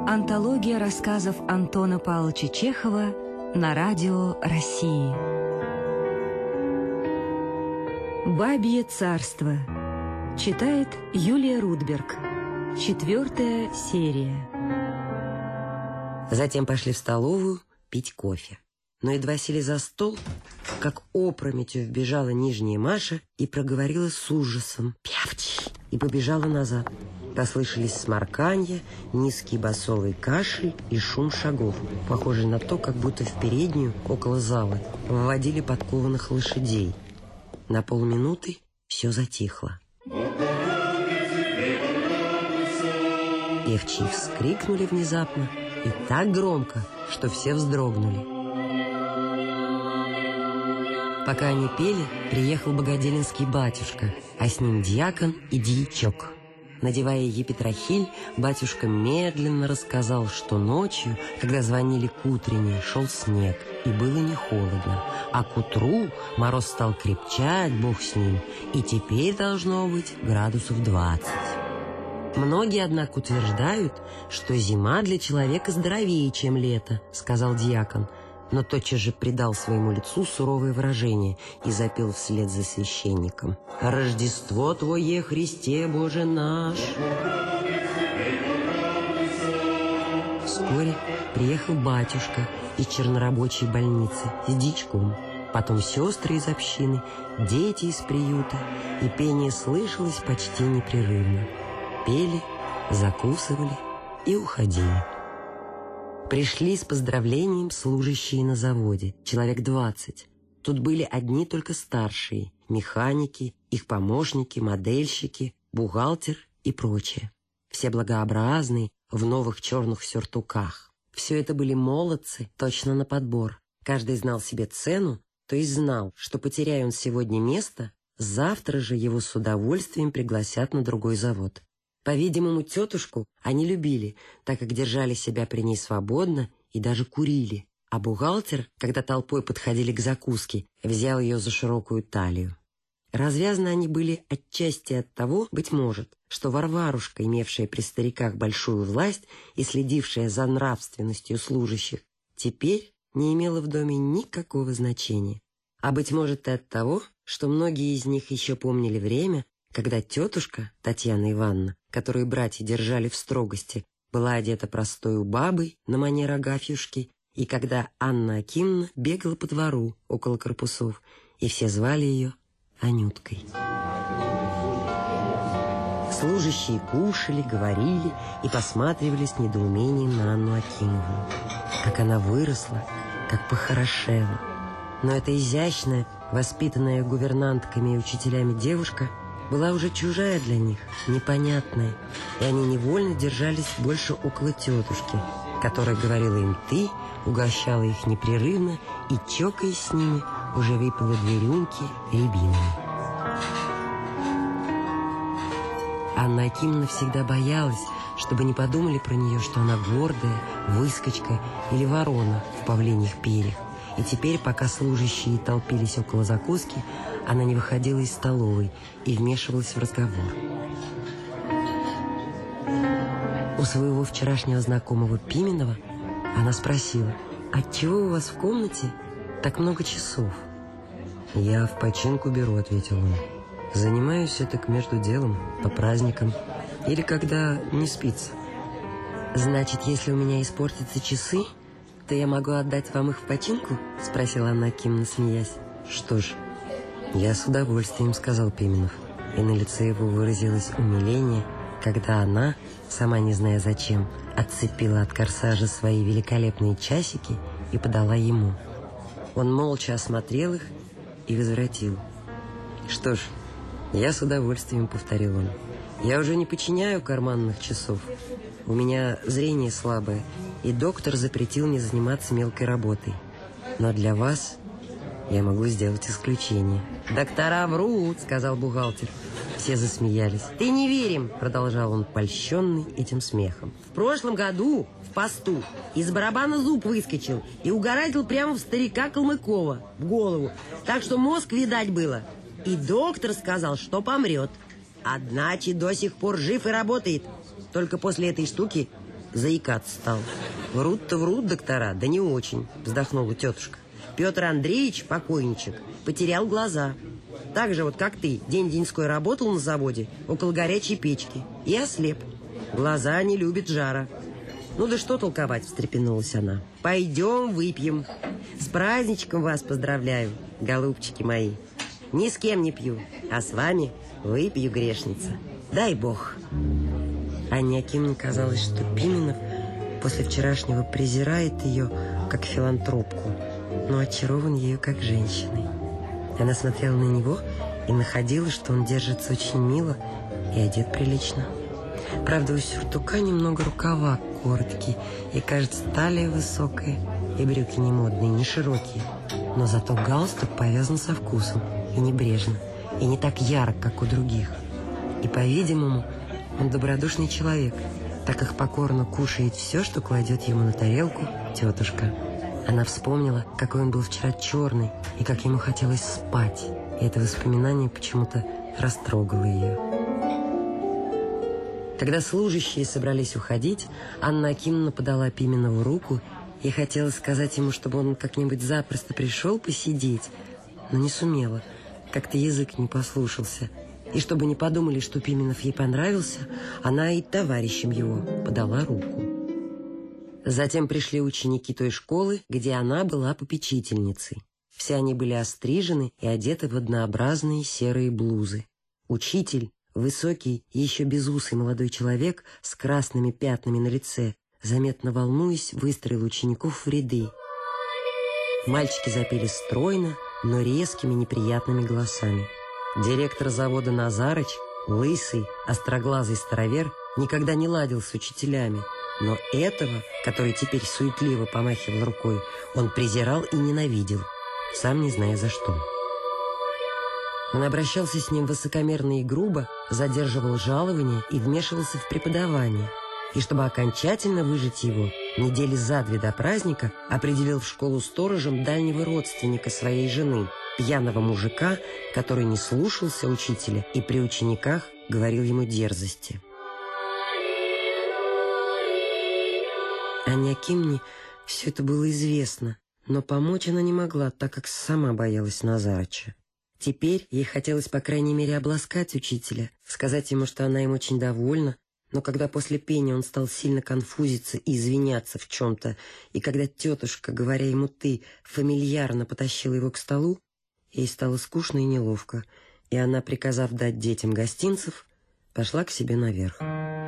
Антология рассказов Антона Павловича Чехова на радио России. «Бабье царство». Читает Юлия Рудберг. 4-я серия. Затем пошли в столовую пить кофе. Но едва сели за стол, как опрометью вбежала нижняя Маша и проговорила с ужасом «Пявчи!» и побежала назад. Послышались сморканье, низкий басовый кашель и шум шагов, похожий на то, как будто в переднюю, около зала, вводили подкованных лошадей. На полминуты все затихло. Певчи вскрикнули внезапно и так громко, что все вздрогнули. Пока они пели, приехал богоделинский батюшка, а с ним дьякон и дьячок. Надевая епитрахиль, батюшка медленно рассказал, что ночью, когда звонили к утренней, шел снег, и было не холодно, а к утру мороз стал крепчать, бог с ним, и теперь должно быть градусов 20. Многие, однако, утверждают, что зима для человека здоровее, чем лето, сказал дьякон, но тотчас же придал своему лицу суровое выражение и запел вслед за священником: «Рождество Твое, Христе Боже наш». Вскоре приехал батюшка из чернорабочей больницы с дьячком, потом сестры из общины, дети из приюта, и пение слышалось почти непрерывно. Пели, закусывали и уходили. Пришли с поздравлением служащие на заводе, человек 20. Тут были одни только старшие, механики, их помощники, модельщики, бухгалтер и прочее. Все благообразные, в новых черных сюртуках. Все это были молодцы, точно на подбор. Каждый знал себе цену, то есть знал, что потеряя он сегодня место, завтра же его с удовольствием пригласят на другой завод. По-видимому, тетушку они любили, так как держали себя при ней свободно и даже курили. А бухгалтер, когда толпой подходили к закуске, взял ее за широкую талию. Развязаны они были отчасти от того, быть может, что Варварушка, имевшая при стариках большую власть и следившая за нравственностью служащих, теперь не имела в доме никакого значения. А быть может и от того, что многие из них еще помнили время, когда тетушка, Татьяна Ивановна, которую братья держали в строгости, была одета простою бабой на манер Агафьюшки, и когда Анна Акимовна бегала по двору около корпусов, и все звали ее Анюткой. Служащие кушали, говорили и посматривали с недоумением на Анну Акимовну. Как она выросла, как похорошела. Но эта изящная, воспитанная гувернантками и учителями девушка была уже чужая для них, непонятная, и они невольно держались больше около тетушки, которая говорила им «ты», угощала их непрерывно и, чокаясь с ними, уже выпила 2 рюмки рябиновой. Анна Акимовна всегда боялась, чтобы не подумали про нее, что она гордая, выскочка или ворона в павлиньих перьях. И теперь, пока служащие толпились около закуски, она не выходила из столовой и вмешивалась в разговор. У своего вчерашнего знакомого Пименова она спросила: «Отчего у вас в комнате так много часов?» «Я в починку беру», — ответил он. «Занимаюсь этак между делом, по праздникам или когда не спится». «Значит, если у меня испортятся часы, то я могу отдать вам их в починку?» — спросила Анна Акимовна, смеясь. «Что ж, я с удовольствием», — сказал Пименов, и на лице его выразилось умиление, когда она, сама не зная зачем, отцепила от корсажа свои великолепные часики и подала ему. Он молча осмотрел их и возвратил. «Что ж, я с удовольствием», — повторил он. «Я уже не починяю карманных часов. У меня зрение слабое, и доктор запретил мне заниматься мелкой работой. Но для вас я могу сделать исключение». «Доктора врут», — сказал бухгалтер. Все засмеялись. «Ты не верим», — продолжал он, польщенный этим смехом. «В прошлом году в посту из барабана зуб выскочил и угораздил прямо в старика Калмыкова в голову, так что мозг видать было. И доктор сказал, что помрет. Одначе до сих пор жив и работает. Только после этой штуки заикаться стал. Врут-то врут доктора, да не очень, вздохнула тетушка. Петр Андреевич, покойничек, потерял глаза. Так же вот, как ты, день-деньской работал на заводе около горячей печки и ослеп. Глаза не любят жара. Ну да что толковать, встрепенулась она. Пойдем выпьем. С праздничком вас поздравляю, голубчики мои. Ни с кем не пью, а с вами выпью, грешница. Дай Бог. Анне Акимовне казалось, что Пименов после вчерашнего презирает ее как филантропку, но очарован ею как женщиной. Она смотрела на него и находила, что он держится очень мило и одет прилично. Правда, у сюртука немного рукава короткие, и, кажется, талия высокая, и брюки не модные, не широкие. Но зато галстук повязан со вкусом и небрежно, и не так ярок, как у других. И, по-видимому, он добродушный человек, так как покорно кушает все, что кладет ему на тарелку тетушка. Она вспомнила, какой он был вчера черный, и как ему хотелось спать. И это воспоминание почему-то растрогало ее. Когда служащие собрались уходить, Анна Акимовна подала Пименову руку и хотела сказать ему, чтобы он как-нибудь запросто пришел посидеть, но не сумела, как-то язык не послушался. И чтобы не подумали, что Пименов ей понравился, она и товарищем его подала руку. Затем пришли ученики той школы, где она была попечительницей. Все они были острижены и одеты в однообразные серые блузы. Учитель, высокий, еще безусый молодой человек с красными пятнами на лице, заметно волнуясь, выстроил учеников в ряды. Мальчики запели стройно, но резкими неприятными голосами. Директор завода Назарыч, лысый, остроглазый старовер, никогда не ладил с учителями, но этого, который теперь суетливо помахивал рукой, он презирал и ненавидел, сам не зная за что. Он обращался с ним высокомерно и грубо, задерживал жалования и вмешивался в преподавание. И чтобы окончательно выжить его, недели за 2 до праздника определил в школу сторожем дальнего родственника своей жены, пьяного мужика, который не слушался учителя и при учениках говорил ему дерзости. Анне Акимовне все это было известно, но помочь она не могла, так как сама боялась Назарыча. Теперь ей хотелось, по крайней мере, обласкать учителя, сказать ему, что она им очень довольна, но когда после пения он стал сильно конфузиться и извиняться в чем-то, и когда тетушка, говоря ему «ты», фамильярно потащила его к столу, ей стало скучно и неловко, и она, приказав дать детям гостинцев, пошла к себе наверх.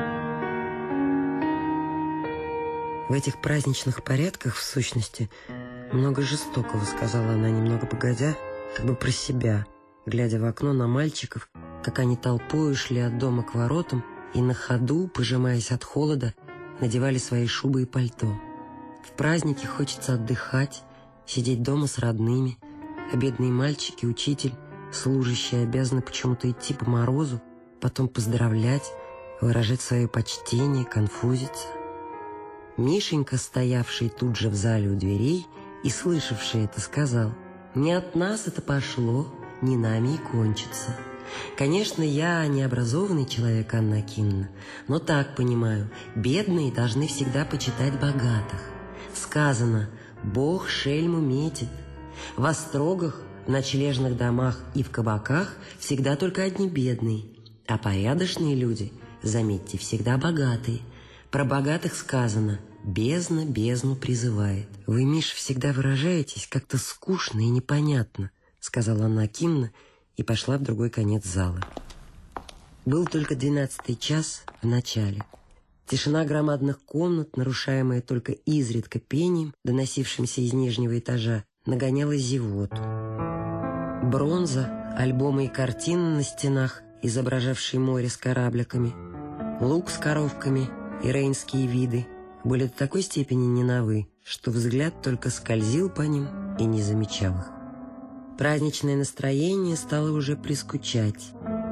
В этих праздничных порядках, в сущности, много жестокого, сказала она, немного погодя, как бы про себя, глядя в окно на мальчиков, как они толпою шли от дома к воротам и на ходу, пожимаясь от холода, надевали свои шубы и пальто. В праздники хочется отдыхать, сидеть дома с родными, а бедные мальчики, учитель, служащие обязаны почему-то идти по морозу, потом поздравлять, выражать свое почтение, конфузиться. Мишенька, стоявший тут же в зале у дверей и слышавший это, сказал: «Не от нас это пошло, не нами и кончится. Конечно, я необразованный человек, Анна Акимовна, но так понимаю, бедные должны всегда почитать богатых. Сказано, Бог шельму метит. В острогах, в ночлежных домах и в кабаках всегда только одни бедные, а порядочные люди, заметьте, всегда богатые. Про богатых сказано: бездна бездну призывает». «Вы, Миш, всегда выражаетесь как-то скучно и непонятно», сказала Анна Акимовна и пошла в другой конец зала. Был только 12-й час в начале. Тишина громадных комнат, нарушаемая только изредка пением, доносившимся из нижнего этажа, нагоняла зевоту. Бронза, альбомы и картины на стенах, изображавшие море с корабликами, луг с коровками и рейнские виды, были до такой степени не новы, что взгляд только скользил по ним и не замечал их. Праздничное настроение стало уже прискучать.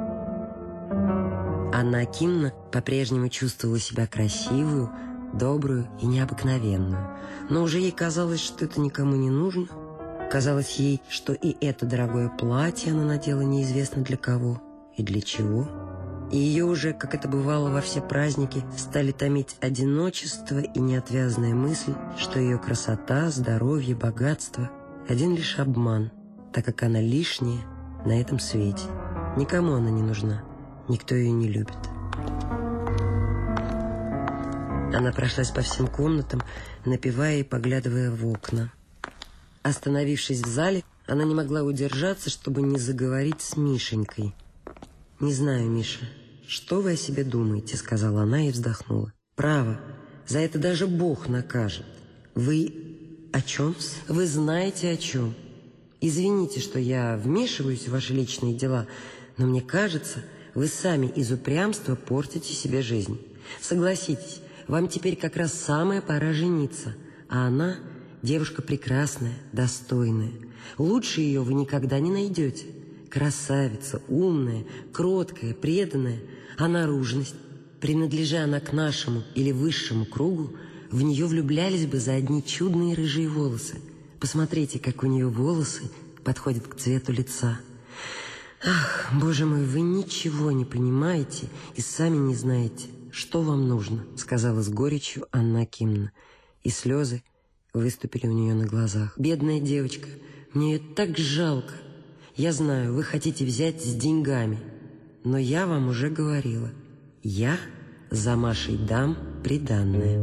Анна Акимовна по-прежнему чувствовала себя красивую, добрую и необыкновенную, но уже ей казалось, что это никому не нужно. Казалось ей, что и это дорогое платье она надела неизвестно для кого и для чего. И ее уже, как это бывало во все праздники, стали томить одиночество и неотвязная мысль, что ее красота, здоровье, богатство – один лишь обман, так как она лишняя на этом свете. Никому она не нужна, никто ее не любит. Она прошлась по всем комнатам, напевая и поглядывая в окна. Остановившись в зале, она не могла удержаться, чтобы не заговорить с Мишенькой. «Не знаю, Миша, что вы о себе думаете?» — сказала она и вздохнула. «Право, за это даже Бог накажет. Вы о чем? Вы знаете о чем. Извините, что я вмешиваюсь в ваши личные дела, но мне кажется, вы сами из упрямства портите себе жизнь. Согласитесь, вам теперь как раз самая пора жениться, а она девушка прекрасная, достойная. Лучше ее вы никогда не найдете. Красавица, умная, кроткая, преданная, а наружность, принадлежа она к нашему или высшему кругу, в нее влюблялись бы за одни чудные рыжие волосы. Посмотрите, как у нее волосы подходят к цвету лица. Ах, боже мой, вы ничего не понимаете и сами не знаете, что вам нужно, сказала с горечью Анна Акимовна, и слезы выступили у нее на глазах. Бедная девочка, мне ее так жалко. Я знаю, вы хотите взять с деньгами, но я вам уже говорила, я за Машей дам приданное.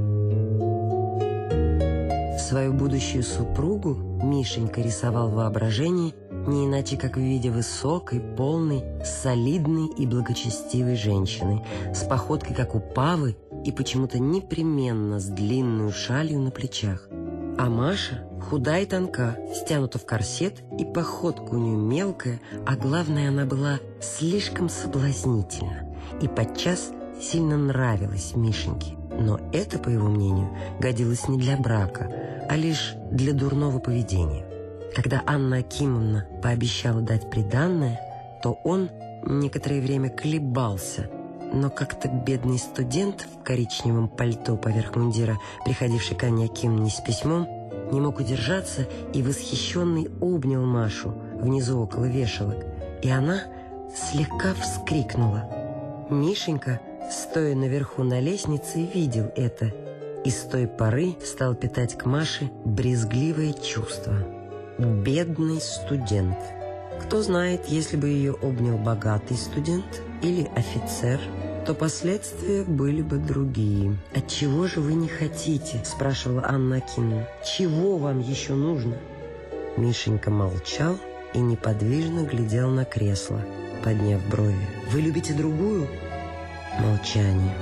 Свою будущую супругу Мишенька рисовал в воображении не иначе, как в виде высокой, полной, солидной и благочестивой женщины, с походкой, как у павы, и почему-то непременно с длинную шалью на плечах. А Маша худа и тонка, стянута в корсет, и походка у нее мелкая, а главное, она была слишком соблазнительна и подчас сильно нравилась Мишеньке. Но это, по его мнению, годилось не для брака, а лишь для дурного поведения. Когда Анна Акимовна пообещала дать приданное, то он некоторое время колебался, но как-то бедный студент в коричневом пальто поверх мундира, приходивший к Анне Акимовне с письмом, не мог удержаться и восхищенный обнял Машу внизу около вешалок, и она слегка вскрикнула. Мишенька, стоя наверху на лестнице, видел это и с той поры стал питать к Маше брезгливое чувство. Бедный студент. Кто знает, если бы ее обнял богатый студент или офицер, то последствия были бы другие. «Отчего же вы не хотите?» – спрашивала Анна Акимовна. «Чего вам еще нужно?» Мишенька молчал и неподвижно глядел на кресло, подняв брови. «Вы любите другую?» Молчание.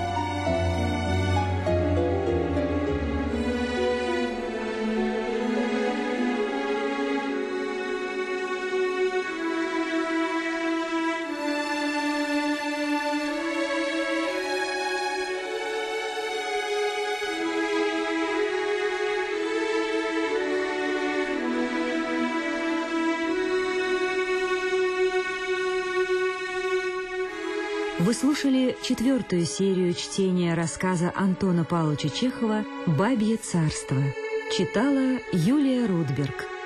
Вы слушали 4-ю серию чтения рассказа Антона Павловича Чехова «Бабье царство». Читала Юлия Рудберг.